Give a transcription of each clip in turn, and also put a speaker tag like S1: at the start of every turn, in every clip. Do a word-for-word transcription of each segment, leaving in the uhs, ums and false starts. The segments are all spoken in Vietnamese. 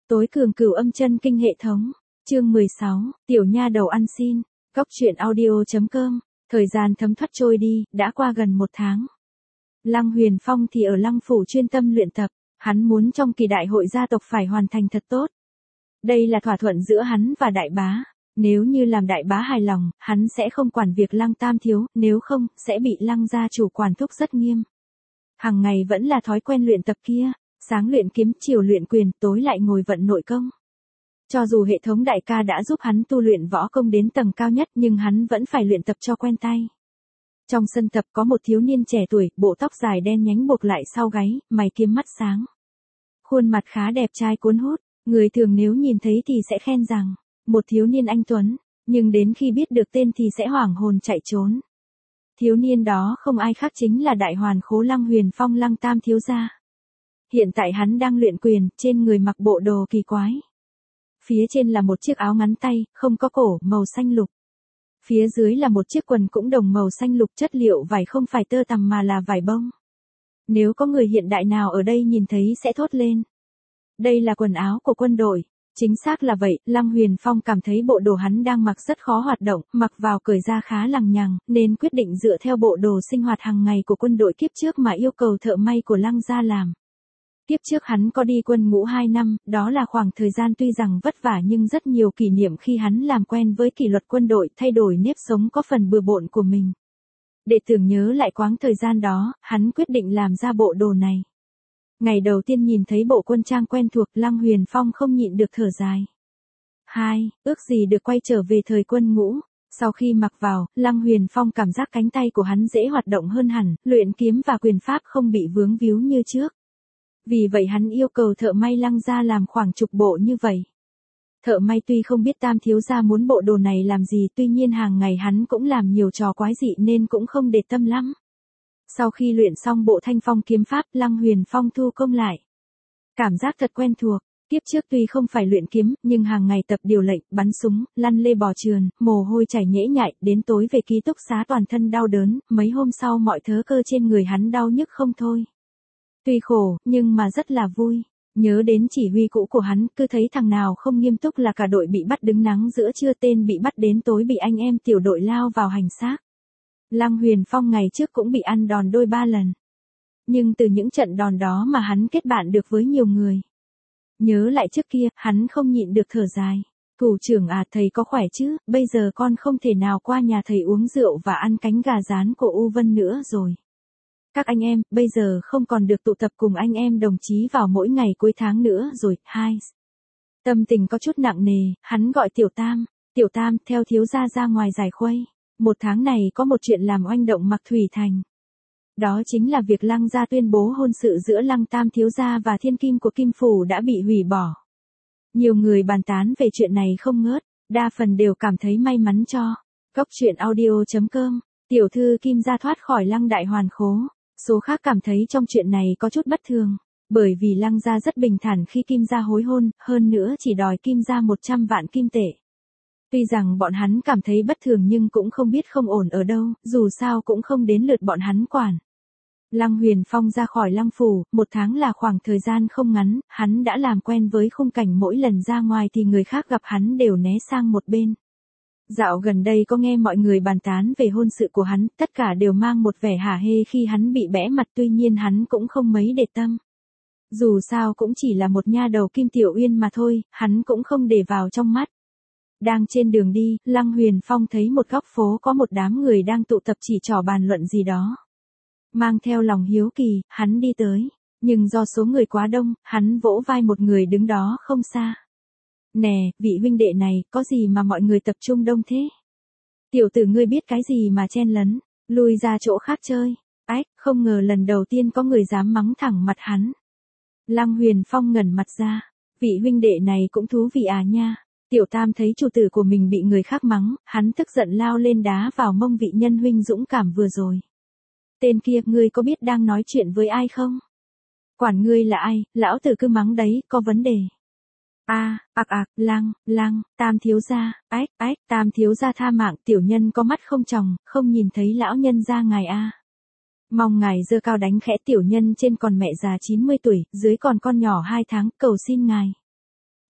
S1: Tối cường cửu âm chân kinh hệ thống. Chương mười sáu, tiểu nha đầu ăn xin. Góc truyện audio.com. Thời gian thấm thoát trôi đi, đã qua gần một tháng. Lăng Huyền Phong thì ở Lăng phủ chuyên tâm luyện tập, hắn muốn trong kỳ đại hội gia tộc phải hoàn thành thật tốt. Đây là thỏa thuận giữa hắn và đại bá. Nếu như làm đại bá hài lòng, hắn sẽ không quản việc Lăng Tam thiếu, nếu không, sẽ bị Lăng gia chủ quản thúc rất nghiêm. Hằng ngày vẫn là thói quen luyện tập kia, sáng luyện kiếm, chiều luyện quyền, tối lại ngồi vận nội công. Cho dù hệ thống đại ca đã giúp hắn tu luyện võ công đến tầng cao nhất nhưng hắn vẫn phải luyện tập cho quen tay. Trong sân tập có một thiếu niên trẻ tuổi, bộ tóc dài đen nhánh buộc lại sau gáy, mày kiếm mắt sáng. Khuôn mặt khá đẹp trai cuốn hút, người thường nếu nhìn thấy thì sẽ khen rằng, một thiếu niên anh tuấn, nhưng đến khi biết được tên thì sẽ hoảng hồn chạy trốn. Thiếu niên đó không ai khác chính là đại hoàn khố Lăng Huyền Phong Lăng Tam thiếu gia. Hiện tại hắn đang luyện quyền, trên người mặc bộ đồ kỳ quái. Phía trên là một chiếc áo ngắn tay, không có cổ, màu xanh lục. Phía dưới là một chiếc quần cũng đồng màu xanh lục, chất liệu vải không phải tơ tằm mà là vải bông. Nếu có người hiện đại nào ở đây nhìn thấy sẽ thốt lên. Đây là quần áo của quân đội. Chính xác là vậy, Lăng Huyền Phong cảm thấy bộ đồ hắn đang mặc rất khó hoạt động, mặc vào cởi ra khá lằng nhằng, nên quyết định dựa theo bộ đồ sinh hoạt hàng ngày của quân đội kiếp trước mà yêu cầu thợ may của Lăng gia làm. Kiếp trước hắn có đi quân ngũ hai năm, đó là khoảng thời gian tuy rằng vất vả nhưng rất nhiều kỷ niệm khi hắn làm quen với kỷ luật quân đội, thay đổi nếp sống có phần bừa bộn của mình. Để tưởng nhớ lại quãng thời gian đó, hắn quyết định làm ra bộ đồ này. Ngày đầu tiên nhìn thấy bộ quân trang quen thuộc, Lăng Huyền Phong không nhịn được thở dài. Hai, ước gì được quay trở về thời quân ngũ. Sau khi mặc vào, Lăng Huyền Phong cảm giác cánh tay của hắn dễ hoạt động hơn hẳn, luyện kiếm và quyền pháp không bị vướng víu như trước. Vì vậy hắn yêu cầu thợ may Lăng gia làm khoảng chục bộ như vậy. Thợ may tuy không biết Tam thiếu gia muốn bộ đồ này làm gì, tuy nhiên hàng ngày hắn cũng làm nhiều trò quái dị nên cũng không để tâm lắm. Sau khi luyện xong bộ Thanh Phong kiếm pháp, Lăng Huyền Phong thu công lại. Cảm giác thật quen thuộc, kiếp trước tuy không phải luyện kiếm, nhưng hàng ngày tập điều lệnh, bắn súng, lăn lê bò trườn, mồ hôi chảy nhễ nhại, đến tối về ký túc xá toàn thân đau đớn, mấy hôm sau mọi thớ cơ trên người hắn đau nhức không thôi. Tuy khổ, nhưng mà rất là vui. Nhớ đến chỉ huy cũ của hắn, cứ thấy thằng nào không nghiêm túc là cả đội bị bắt đứng nắng giữa trưa, tên bị bắt đến tối bị anh em tiểu đội lao vào hành xác. Lăng Huyền Phong ngày trước cũng bị ăn đòn đôi ba lần. Nhưng từ những trận đòn đó mà hắn kết bạn được với nhiều người. Nhớ lại trước kia, hắn không nhịn được thở dài. Thủ trưởng à, thầy có khỏe chứ, bây giờ con không thể nào qua nhà thầy uống rượu và ăn cánh gà rán của U Vân nữa rồi. Các anh em, bây giờ không còn được tụ tập cùng anh em đồng chí vào mỗi ngày cuối tháng nữa rồi. Hai. Tâm tình có chút nặng nề, hắn gọi Tiểu Tam. Tiểu Tam, theo thiếu gia ra ngoài giải khuây. Một tháng này có một chuyện làm oanh động Mạc Thủy Thành. Đó chính là việc Lăng gia tuyên bố hôn sự giữa Lăng Tam thiếu gia và thiên kim của Kim phủ đã bị hủy bỏ. Nhiều người bàn tán về chuyện này không ngớt, đa phần đều cảm thấy may mắn cho. Góc truyện audio.com. Tiểu thư Kim gia thoát khỏi Lăng đại hoàn khố. Số khác cảm thấy trong chuyện này có chút bất thường, bởi vì Lăng gia rất bình thản khi Kim gia hối hôn, hơn nữa chỉ đòi Kim gia một trăm vạn kim tệ. Tuy rằng bọn hắn cảm thấy bất thường nhưng cũng không biết không ổn ở đâu, dù sao cũng không đến lượt bọn hắn quản. Lăng Huyền Phong ra khỏi Lăng phủ, một tháng là khoảng thời gian không ngắn, hắn đã làm quen với khung cảnh mỗi lần ra ngoài thì người khác gặp hắn đều né sang một bên. Dạo gần đây có nghe mọi người bàn tán về hôn sự của hắn, tất cả đều mang một vẻ hả hê khi hắn bị bẽ mặt, tuy nhiên hắn cũng không mấy để tâm. Dù sao cũng chỉ là một nha đầu Kim Tiểu Uyên mà thôi, hắn cũng không để vào trong mắt. Đang trên đường đi, Lăng Huyền Phong thấy một góc phố có một đám người đang tụ tập chỉ trò bàn luận gì đó. Mang theo lòng hiếu kỳ, hắn đi tới, nhưng do số người quá đông, hắn vỗ vai một người đứng đó không xa. Nè, vị huynh đệ này, có gì mà mọi người tập trung đông thế? Tiểu tử ngươi biết cái gì mà chen lấn, lui ra chỗ khác chơi. Ách, không ngờ lần đầu tiên có người dám mắng thẳng mặt hắn. Lăng Huyền Phong ngẩn mặt ra, vị huynh đệ này cũng thú vị à nha. Tiểu Tam thấy chủ tử của mình bị người khác mắng, hắn tức giận lao lên đá vào mông vị nhân huynh dũng cảm vừa rồi. Tên kia, ngươi có biết đang nói chuyện với ai không? Quản ngươi là ai, lão tử cứ mắng đấy, có vấn đề. A, ạc ạc, Lăng, Lăng, Tam thiếu gia, ách, ách, Tam thiếu gia tha mạng, tiểu nhân có mắt không tròng, không nhìn thấy lão nhân gia ngài a. Mong ngài giơ cao đánh khẽ, tiểu nhân trên còn mẹ già chín mươi tuổi, dưới còn con nhỏ hai tháng, cầu xin ngài.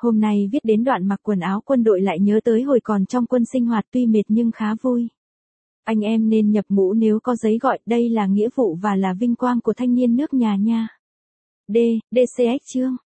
S1: Hôm nay viết đến đoạn mặc quần áo quân đội lại nhớ tới hồi còn trong quân sinh hoạt tuy mệt nhưng khá vui. Anh em nên nhập ngũ nếu có giấy gọi, đây là nghĩa vụ và là vinh quang của thanh niên nước nhà nha. D. đê xê ích chương.